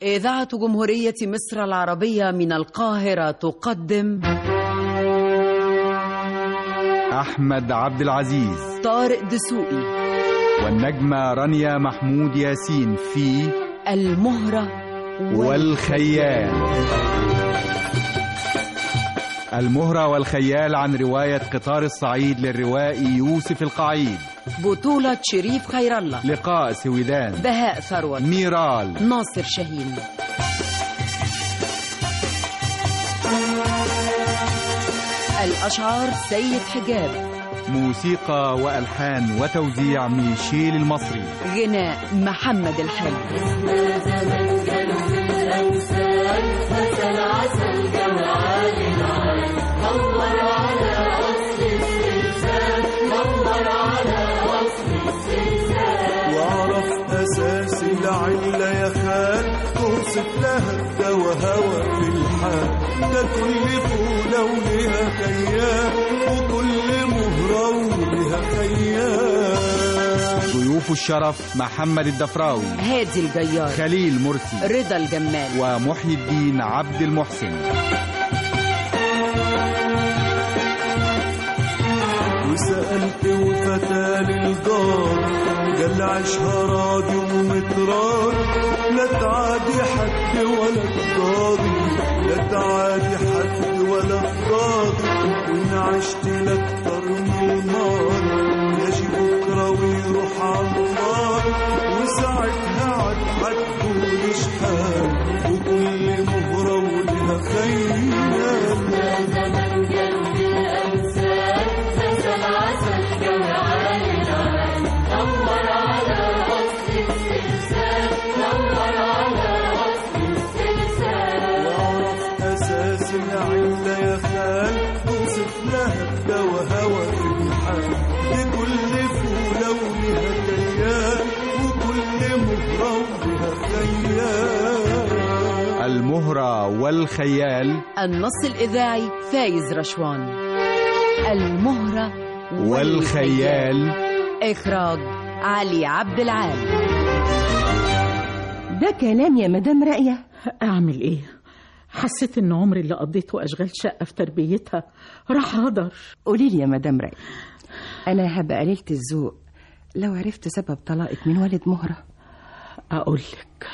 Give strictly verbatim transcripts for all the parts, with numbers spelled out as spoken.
إذاعة جمهورية مصر العربية من القاهرة تقدم أحمد عبد العزيز، طارق دسوقي، والنجمة رانيا محمود ياسين في المهرة والخيال. المهرة والخيال عن رواية قطار الصعيد للروائي يوسف القعيد، بطولة شريف خير الله، لقاء سويدان، بهاء ثروت، ميرال، ناصر شاهين. الأشعار سيد حجاب، موسيقى وألحان وتوزيع ميشيل المصري، غناء محمد الحلو. أساس العلة يا خال توصف لها الدوا هوى في الحال، ده كل فولة ولها خيال وكل مهرة ولها خيال. ضيوف الشرف محمد الدفراوي، هادي الجيار، خليل مرسي، رضا الجمال، ومحي الدين عبد المحسن. وسألت وفتى للجار قال عيشها راضي ومتراضي، لا تعادي حد ولا تضاضي، لا تعادي حد ولا تضاضي، وإن عشت لأكتر من الماضي يجي بكرة ويروح عالنار، وساعتها عاد هتقول شحال وكل مهرة ولها خيال. يا زمن قلبي الأمثال نزل عسل جو عالي العال، دور على أصل السلسال، دور على أصل السلسال. وعرف أساس العلة يا خال توصف لها الدوا هوى في الحال، لكل فولة ولها كيان وكل مهرة ولها خيال. المهرة والخيال، النص الإذاعي فايز رشوان. المهرة والخيال، إخراج علي عبد العال. ده كلام يا مدام رأية. أعمل إيه؟ حسيت إن عمري اللي قضيته أشغال شقة في تربيتها راح هدر. قولي لي يا مدام رأية، أنا هبقى قليلة الذوق لو عرفت سبب طلاقك من والد مهرة. أقولك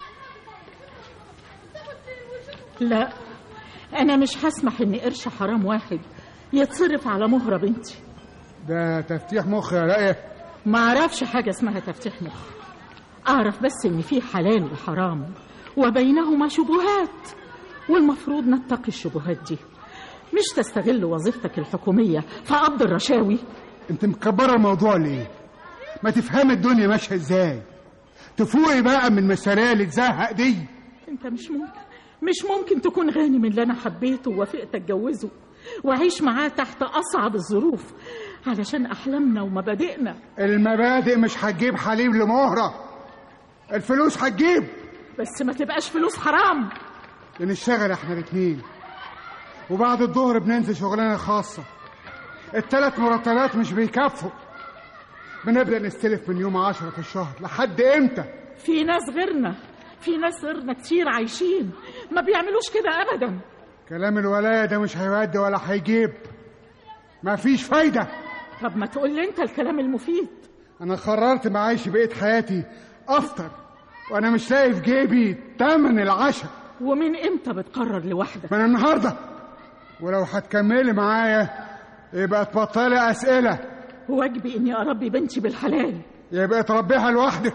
لا، أنا مش هسمح إن قرش حرام واحد يتصرف على مهرة بنتي. ده تفتيح مخ يا رأية. ما أعرفش حاجة اسمها تفتيح مخ، أعرف بس إن في حلال وحرام وبينهما شبهات، والمفروض نتقي الشبهات دي، مش تستغل وظيفتك الحكومية في قبض الرشاوي. انت مكبرة الموضوع ليه؟ ما تفهم الدنيا ماشية ازاي، تفوقي بقى من المسارية اللي تزهق دي. انت مش ممكن مش ممكن تكون غاني من اللي انا حبيته ووافقت اتجوزه واعيش معاه تحت اصعب الظروف علشان احلامنا ومبادئنا. المبادئ مش هتجيب حليب لمهرة، الفلوس هتجيب، بس ما تبقاش فلوس حرام. بنشتغل احنا الاتنين وبعد الظهر بننزل شغلانة خاصة، الثلاث مرتبات مش بيكفوا، بنبدأ نستلف من يوم عشرة في الشهر. لحد امتى؟ في ناس غيرنا في ناس غيرنا كتير عايشين ما بيعملوش كده ابدا. كلام الولاية ده مش هيودي ولا هيجيب، ما فيش فايدة. طب ما تقول لي انت الكلام المفيد. انا قررت معايش بقية حياتي افطر وانا مش لاقي في جيبي تمن العشاء. ومن امتى بتقرر لوحدك؟ من النهارده، ولو هتكملي معايا يبقى تبطلي اسئله. واجبي اني اربي بنتي بالحلال، يبقى تربيها لوحدك.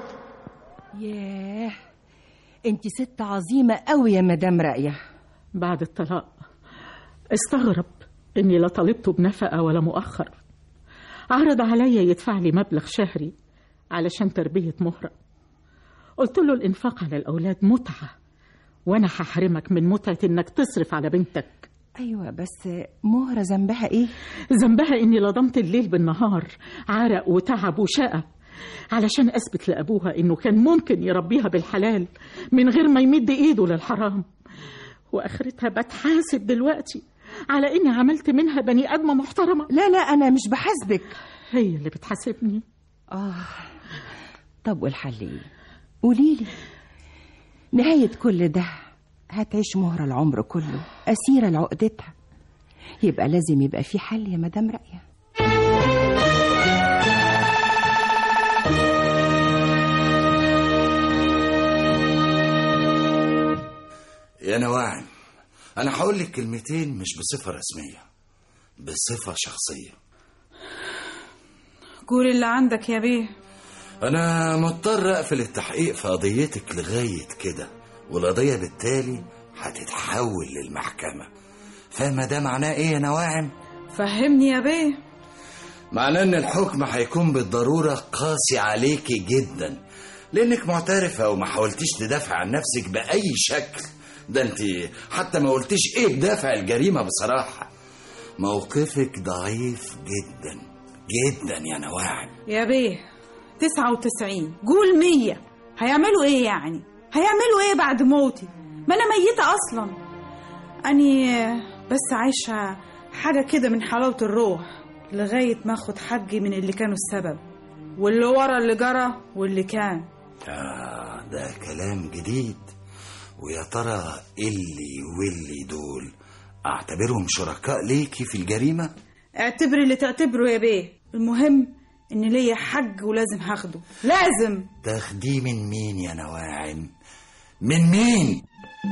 ياه، انت ست عظيمه قوي يا مدام رأية. بعد الطلاق استغرب اني لا طالبته بنفقه ولا مؤخر، عرض عليا يدفع لي مبلغ شهري علشان تربيه مهرة. قلت له الانفاق على الاولاد متعه، وانا هحرمك من متعه انك تصرف على بنتك. ايوه بس مهرة ذنبها ايه؟ ذنبها اني لضمت الليل بالنهار عرق وتعب وشقى علشان اثبت لابوها انه كان ممكن يربيها بالحلال من غير ما يمد ايده للحرام، واخرتها بتحاسب دلوقتي على اني عملت منها بني ادمه محترمه. لا لا انا مش بحاسبك، هي اللي بتحاسبني. اه طب والحل ايه؟ قوليلي. نهاية كل ده هتعيش مهرة العمر كله أسيرة لعقدتها. يبقى لازم يبقى في حل يا مدام رأية. يا نواعم، أنا هقول لك كلمتين مش بصفة رسمية، بصفة شخصية. قول اللي عندك يا بيه. أنا مضطر أقفل التحقيق في قضيتك لغاية كده، والقضية بالتالي هتتحول للمحكمة. فاهمة ده معناه إيه يا نواعم؟ فهمني يا بيه. معناه إن الحكم هيكون بالضرورة قاسي عليكي جدا، لأنك معترفة وما حاولتيش تدافع عن نفسك بأي شكل. ده انت حتى ما قلتيش ايه بدافع الجريمة. بصراحة موقفك ضعيف جدا جدا يا نواعم. يا بيه تسعة وتسعين قول مية، هيعملوا ايه يعني؟ هيعملوا ايه بعد موتي؟ ما انا ميتة اصلا. اني بس عايشة حاجة كده من حلاوة الروح لغاية ما اخد حقي من اللي كانوا السبب، واللي ورا اللي جرى واللي كان. آه ده كلام جديد. ويا ترى اللي واللي دول اعتبرهم شركاء ليكي في الجريمة؟ اعتبر اللي تعتبره يا بيه، المهم ان ليا حق ولازم هاخده. لازم تاخديه من مين يا نواعم؟ من مين؟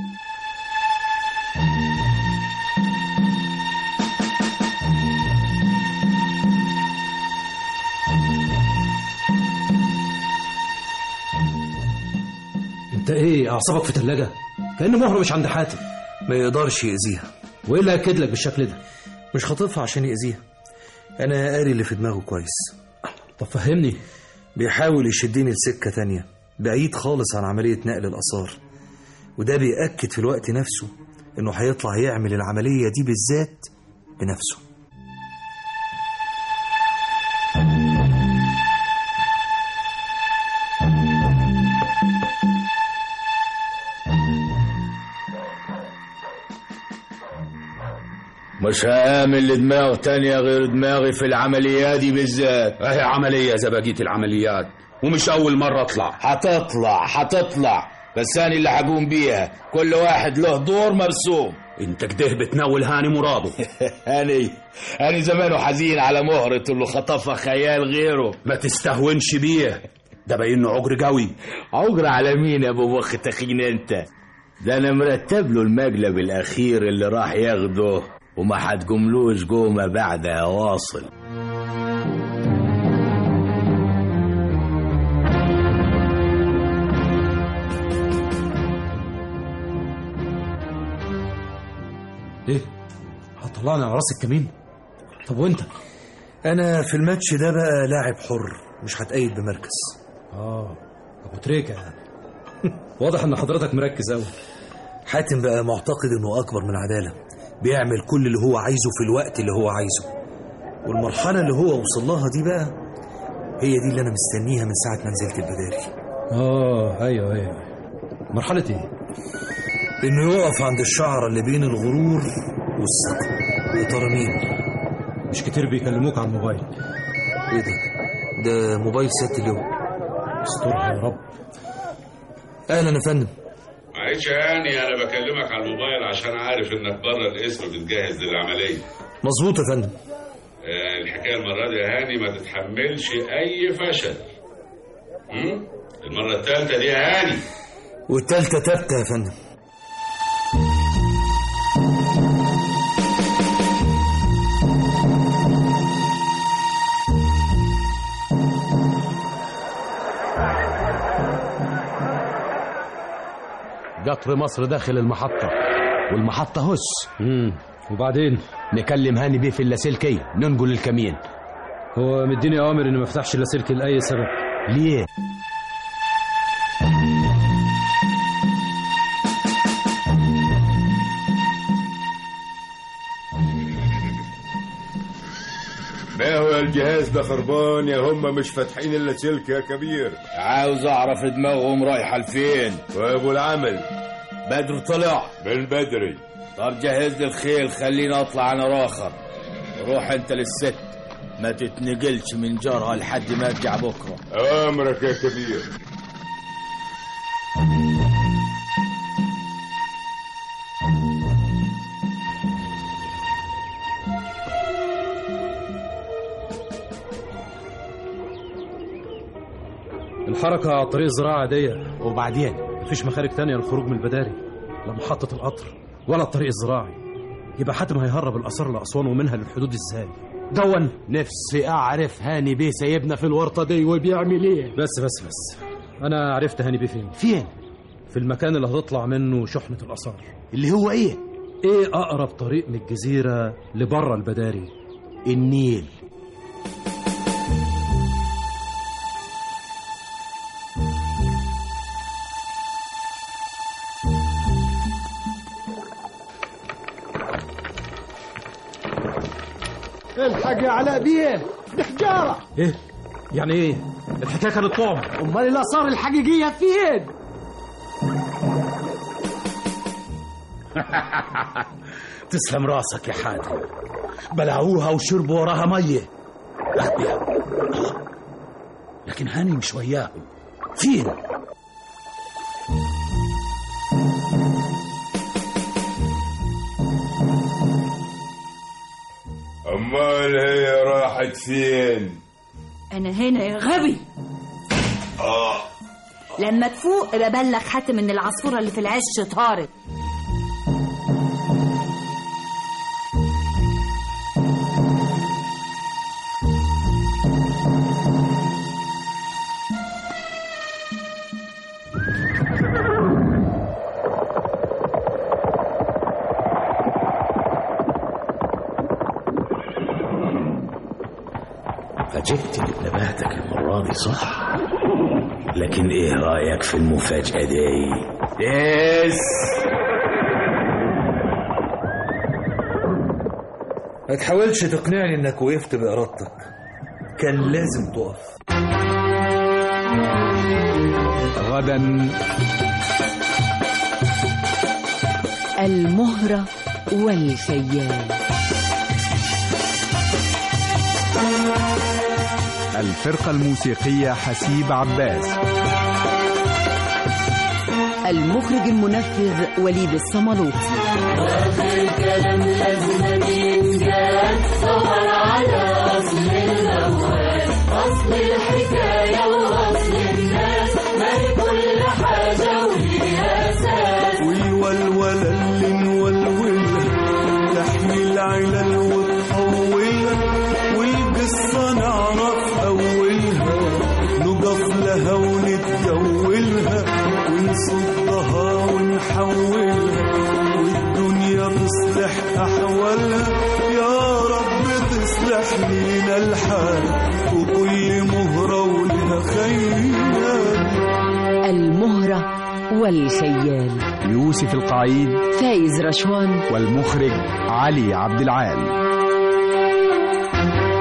انت ايه اعصابك في تلاجة؟ كأن مهرة مش عند حاتم. ما يقدرش يأذيها. وايه اللي اكد لك بالشكل ده؟ مش خاطفها عشان يأذيها، انا قاري اللي في دماغه كويس. طب فهمني. بيحاول يشدني لسكة تانية بعيد خالص عن عملية نقل الآثار، وده بيأكد في الوقت نفسه انه هيطلع يعمل العملية دي بالذات بنفسه. مش هعمل لدماغ تانية غير دماغي في العمليات دي بالذات. اهي عملية زي بقية العمليات، ومش أول مرة أطلع. هتطلع هتطلع بس أنا اللي هقوم بيها. كل واحد له دور مرسوم. انت كده بتناول هاني مراده. هاني هاني زمانه حزين على مهرة اللي خطفها خيال غيره. ما تستهونش بيه، ده باين له عجر قوي. عجر على مين يا ابو مخ تخين انت؟ ده انا مرتب له المقلب الاخير اللي راح ياخده، وما هتقوملوش قومه بعدها واصل. ايه هطلعنا على راس الكمين؟ طب وانت؟ انا في الماتش ده بقى لاعب حر، مش هتقيد بمركز. اه ابو تريكه يعني. واضح ان حضرتك مركز قوي. حاتم بقى معتقد انه اكبر من العداله، بيعمل كل اللي هو عايزه في الوقت اللي هو عايزه، والمرحله اللي هو وصل لها دي بقى هي دي اللي انا مستنيها من ساعه ما نزلت البداري. اه ايوه ايوه. مرحله ايه؟ انه يقف عند الشعره اللي بين الغرور والثقه. يا ترى مين؟ مش كتير بيكلموك على الموبايل. ايه ده؟ ده موبايل سيادة اليوم. استرها يا رب. اهلا يا فندم. معلش يا هاني، انا بكلمك على الموبايل عشان عارف انك بره القسم بتجهز للعمليه. مظبوط يا فندم. آه الحكايه المره دي يا هاني ما تتحملش اي فشل. امم المره الثالثه دي يا هاني. والثالثه ثابته يا فندم. قطر مصر داخل المحطة، والمحطة هس. امم وبعدين نكلم هاني بيه في اللاسلكي ننقل الكمين. هو مديني اوامر انه ما يفتحش اللاسلكي لاي سبب. ليه؟ ما هو الجهاز ده خربان يا هم مش فاتحين الا سلك يا كبير. عاوز اعرف دماغهم رايحه لفين. وابو العمل بدر طلع بالبدري. طب جهز لي الخيل خليني اطلع انا راخر. روح انت للست ما تتنقلش من جارها لحد ما ارجع بكره. امرك يا كبير. الحركة على الطريق الزراعي عادية. وبعدين مفيش مخارج تانية للخروج من البداري، لا محطة القطر ولا الطريق الزراعي. يبقى حاتم هيهرب الآثار لأسوان ومنها للحدود ازاي؟ دون نفسي أعرف هاني بيه سايبنا في الورطة دي وبيعمل ايه. بس بس بس أنا عرفت هاني بيه فين. فين؟ في المكان اللي هتطلع منه شحنة الآثار. اللي هو ايه؟ ايه أقرب طريق من الجزيرة لبره البداري؟ النيل. الحق يا علاء بيه، دي حجارة. ايه؟ يعني ايه؟ الحكاية كانت طعم. امال الآثار الحقيقية فين؟ تسلم راسك يا حاتم، بلعوها وشربوا وراها مية. أغبياء. لكن هاني مش وياهم. فين؟ امال هي راحت فين؟ انا هنا يا غبي. اه لما تفوق ببلغ حاتم ان العصفورة اللي في العش طارت. فاجئتني بنباتك المرة دي صح، لكن ايه رأيك في المفاجأة دي؟ يس ما تحاولش تقنعني انك وقفت بإرادتك، كان لازم تقف. غدا المهرة والخيال. الفرقة الموسيقية حسيب عباس. المخرج المنفذ وليد الصملوطي. وفي الكلام لازم ينجال، صور على أصل الموال، أصل الحكاية وأصل الناس، ما هي كل حاجة وليها أساس. والولولة اللي نولولها تحمي العلل وتطولها، والقصة نعرف أولها، نقف لها ونتجولها، ونصدها ونحولها، والدنيا تصلح أحوالها. يا رب تصلح لينا الحال، وكل مهرة ولها خيال. المهرة والخيال. يوسف القعيد، فايز رشوان، والمخرج علي عبد العال.